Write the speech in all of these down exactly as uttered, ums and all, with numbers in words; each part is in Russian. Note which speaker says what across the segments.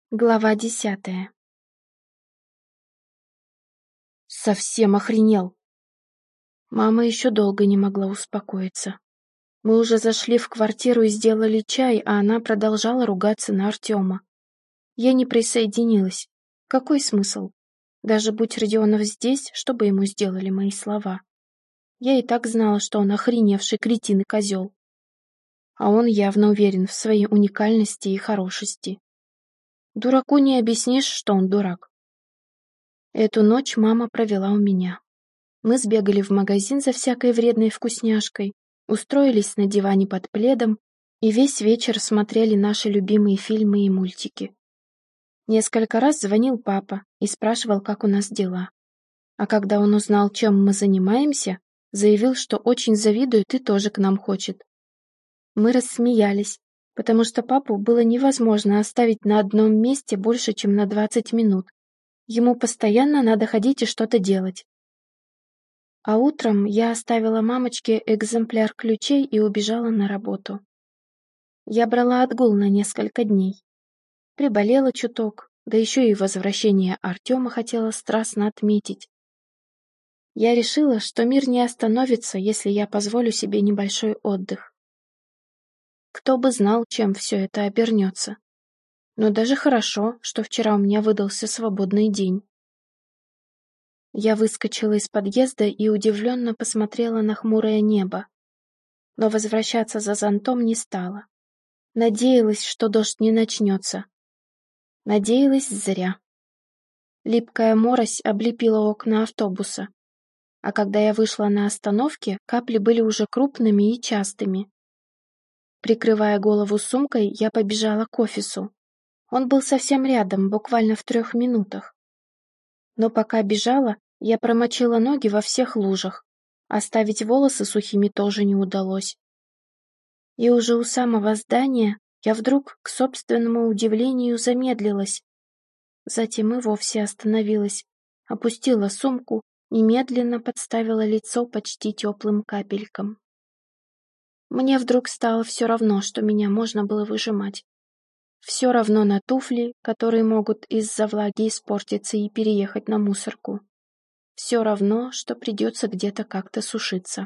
Speaker 1: Глава десятая. Совсем охренел. Мама еще долго не могла успокоиться. Мы уже зашли в квартиру и сделали чай, а она продолжала ругаться на Артема. Я не присоединилась. Какой смысл? Даже будь Родионов здесь, что бы ему сделали мои слова? Я и так знала, что он охреневший кретин и козел. А он явно уверен в своей уникальности и хорошести. Дураку не объяснишь, что он дурак. Эту ночь мама провела у меня. Мы сбегали в магазин за всякой вредной вкусняшкой, устроились на диване под пледом и весь вечер смотрели наши любимые фильмы и мультики. Несколько раз звонил папа и спрашивал, как у нас дела. А когда он узнал, чем мы занимаемся, заявил, что очень завидует и тоже к нам хочет. Мы рассмеялись, потому что папу было невозможно оставить на одном месте больше, чем на двадцать минут. Ему постоянно надо ходить и что-то делать. А утром я оставила мамочке экземпляр ключей и убежала на работу. Я брала отгул на несколько дней. Приболела чуток, да еще и возвращение Артема хотела страстно отметить. Я решила, что мир не остановится, если я позволю себе небольшой отдых. Кто бы знал, чем все это обернется. Но даже хорошо, что вчера у меня выдался свободный день. Я выскочила из подъезда и удивленно посмотрела на хмурое небо. Но возвращаться за зонтом не стала. Надеялась, что дождь не начнется. Надеялась зря. Липкая морось облепила окна автобуса. А когда я вышла на остановке, капли были уже крупными и частыми. Прикрывая голову сумкой, я побежала к офису. Он был совсем рядом, буквально в трех минутах. Но пока бежала, я промочила ноги во всех лужах. Оставить волосы сухими тоже не удалось. И уже у самого здания я вдруг, к собственному удивлению, замедлилась. Затем и вовсе остановилась, опустила сумку и медленно подставила лицо почти теплым капелькам. Мне вдруг стало все равно, что меня можно было выжимать. Все равно на туфли, которые могут из-за влаги испортиться и переехать на мусорку. Все равно, что придется где-то как-то сушиться.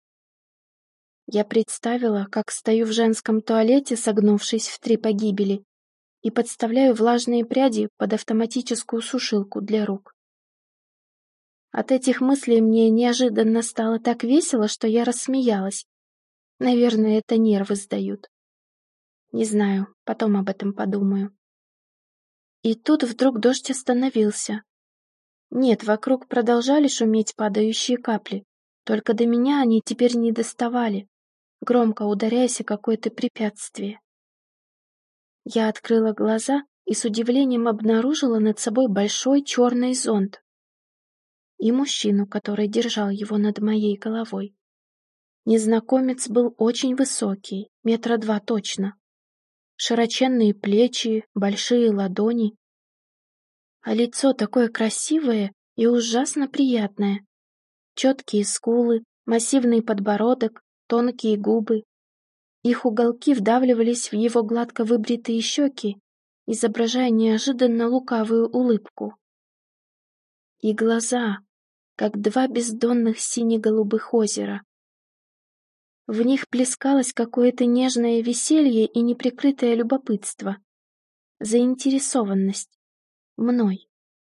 Speaker 1: Я представила, как стою в женском туалете, согнувшись в три погибели, и подставляю влажные пряди под автоматическую сушилку для рук. От этих мыслей мне неожиданно стало так весело, что я рассмеялась. Наверное, это нервы сдают. Не знаю, потом об этом подумаю. И тут вдруг дождь остановился. Нет, вокруг продолжали шуметь падающие капли, только до меня они теперь не доставали, громко ударяясь о какое-то препятствие. Я открыла глаза и с удивлением обнаружила над собой большой черный зонт и мужчину, который держал его над моей головой. Незнакомец был очень высокий, метра два точно. Широченные плечи, большие ладони. А лицо такое красивое и ужасно приятное. Четкие скулы, массивный подбородок, тонкие губы. Их уголки вдавливались в его гладко выбритые щеки, изображая неожиданно лукавую улыбку. И глаза, как два бездонных сине-голубых озера. В них плескалось какое-то нежное веселье и неприкрытое любопытство. Заинтересованность. Мной.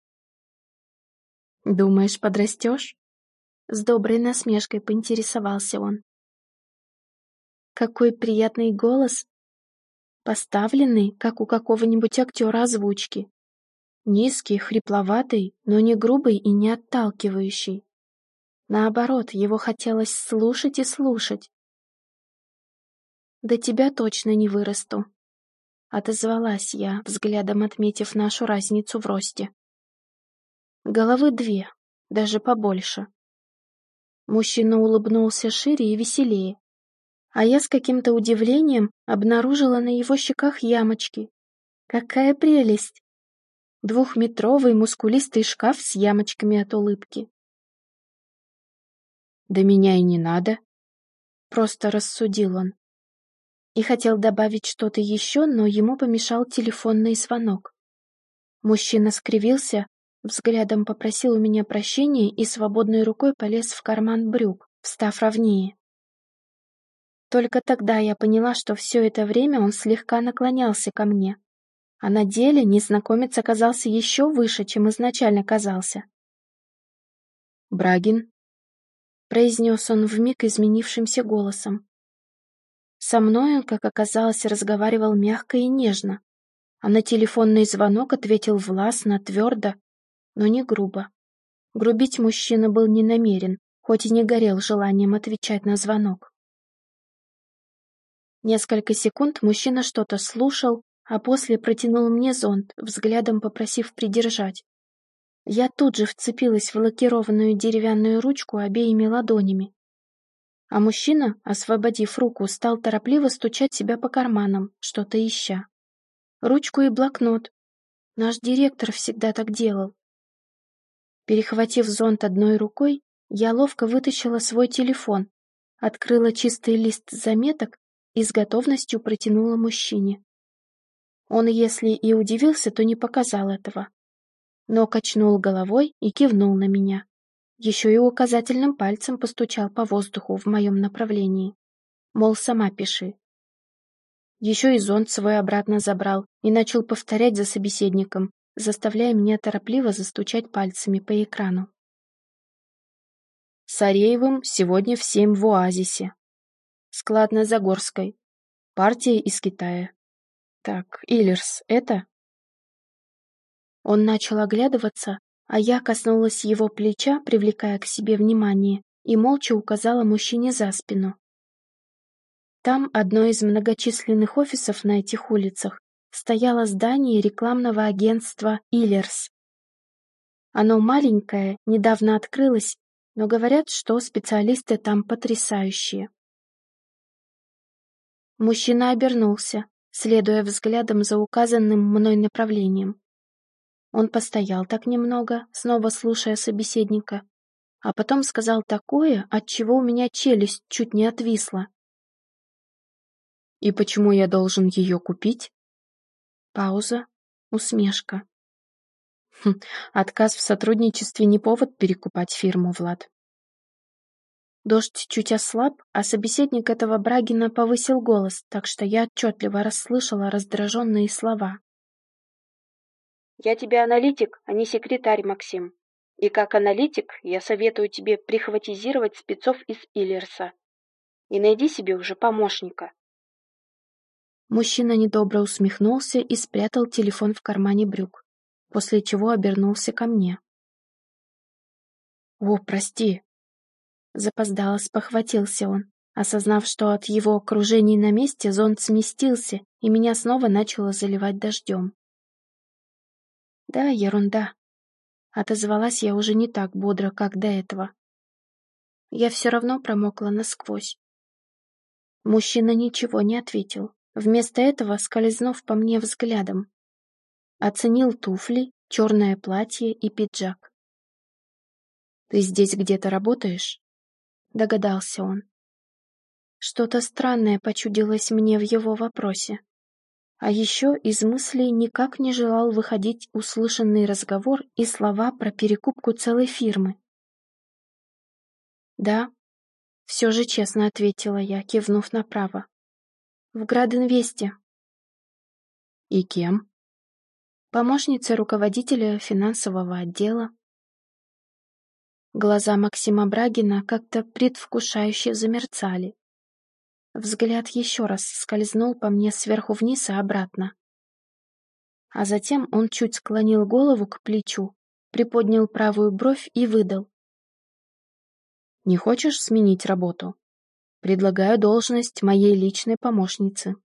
Speaker 1: «Думаешь, подрастешь?» С доброй насмешкой поинтересовался он. Какой приятный голос. Поставленный, как у какого-нибудь актера озвучки. Низкий, хрипловатый, но не грубый и не отталкивающий. Наоборот, его хотелось слушать и слушать. «До тебя точно не вырасту», — отозвалась я, взглядом отметив нашу разницу в росте. Головы две, даже побольше. Мужчина улыбнулся шире и веселее, а я с каким-то удивлением обнаружила на его щеках ямочки. Какая прелесть! Двухметровый мускулистый шкаф с ямочками от улыбки. «Да меня и не надо», — просто рассудил он. И хотел добавить что-то еще, но ему помешал телефонный звонок. Мужчина скривился, взглядом попросил у меня прощения и свободной рукой полез в карман брюк, встав ровнее. Только тогда я поняла, что все это время он слегка наклонялся ко мне, а на деле незнакомец оказался еще выше, чем изначально казался. «Брагин», — произнес он вмиг изменившимся голосом. Со мной он, как оказалось, разговаривал мягко и нежно, а на телефонный звонок ответил властно, твердо, но не грубо. Грубить мужчина был не намерен, хоть и не горел желанием отвечать на звонок. Несколько секунд мужчина что-то слушал, а после протянул мне зонт, взглядом попросив придержать. Я тут же вцепилась в лакированную деревянную ручку обеими ладонями. А мужчина, освободив руку, стал торопливо стучать себя по карманам, что-то ища. Ручку и блокнот. Наш директор всегда так делал. Перехватив зонт одной рукой, я ловко вытащила свой телефон, открыла чистый лист заметок и с готовностью протянула мужчине. Он, если и удивился, то не показал этого, но качнул головой и кивнул на меня. Еще и указательным пальцем постучал по воздуху в моем направлении. Мол, сама пиши. Еще и зонт свой обратно забрал и начал повторять за собеседником, заставляя меня торопливо застучать пальцами по экрану. С Ареевым сегодня в семь в Оазисе. Склад на Загорской. Партия из Китая. Так, Илерс, это? Он начал оглядываться, а я коснулась его плеча, привлекая к себе внимание, и молча указала мужчине за спину. Там, одно из многочисленных офисов на этих улицах, стояло здание рекламного агентства «Илерс». Оно маленькое, недавно открылось, но говорят, что специалисты там потрясающие. Мужчина обернулся, следуя взглядом за указанным мной направлением. Он постоял так немного, снова слушая собеседника, а потом сказал такое, от чего у меня челюсть чуть не отвисла. «И почему я должен ее купить?» Пауза, усмешка. Хм, отказ в сотрудничестве не повод перекупать фирму, Влад. Дождь чуть ослаб, а собеседник этого Брагина повысил голос, так что я отчетливо расслышала раздраженные слова. «Я тебе аналитик, а не секретарь, Максим. И как аналитик я советую тебе прихватизировать спецов из Илерса. И найди себе уже помощника». Мужчина недобро усмехнулся и спрятал телефон в кармане брюк, после чего обернулся ко мне. «О, прости!» Запоздало спохватился он, осознав, что от его окружения на месте зонт сместился, и меня снова начало заливать дождем. «Да, ерунда», — отозвалась я уже не так бодро, как до этого. Я все равно промокла насквозь. Мужчина ничего не ответил, вместо этого скользнув по мне взглядом. Оценил туфли, черное платье и пиджак. «Ты здесь где-то работаешь?» — догадался он. Что-то странное почудилось мне в его вопросе. А еще из мыслей никак не желал выходить услышанный разговор и слова про перекупку целой фирмы. «Да», — все же честно ответила я, кивнув направо. «В Градинвесте». «И кем?» «Помощницей руководителя финансового отдела». Глаза Максима Брагина как-то предвкушающе замерцали. Взгляд еще раз скользнул по мне сверху вниз и обратно. А затем он чуть склонил голову к плечу, приподнял правую бровь и выдал. «Не хочешь сменить работу? Предлагаю должность моей личной помощницы».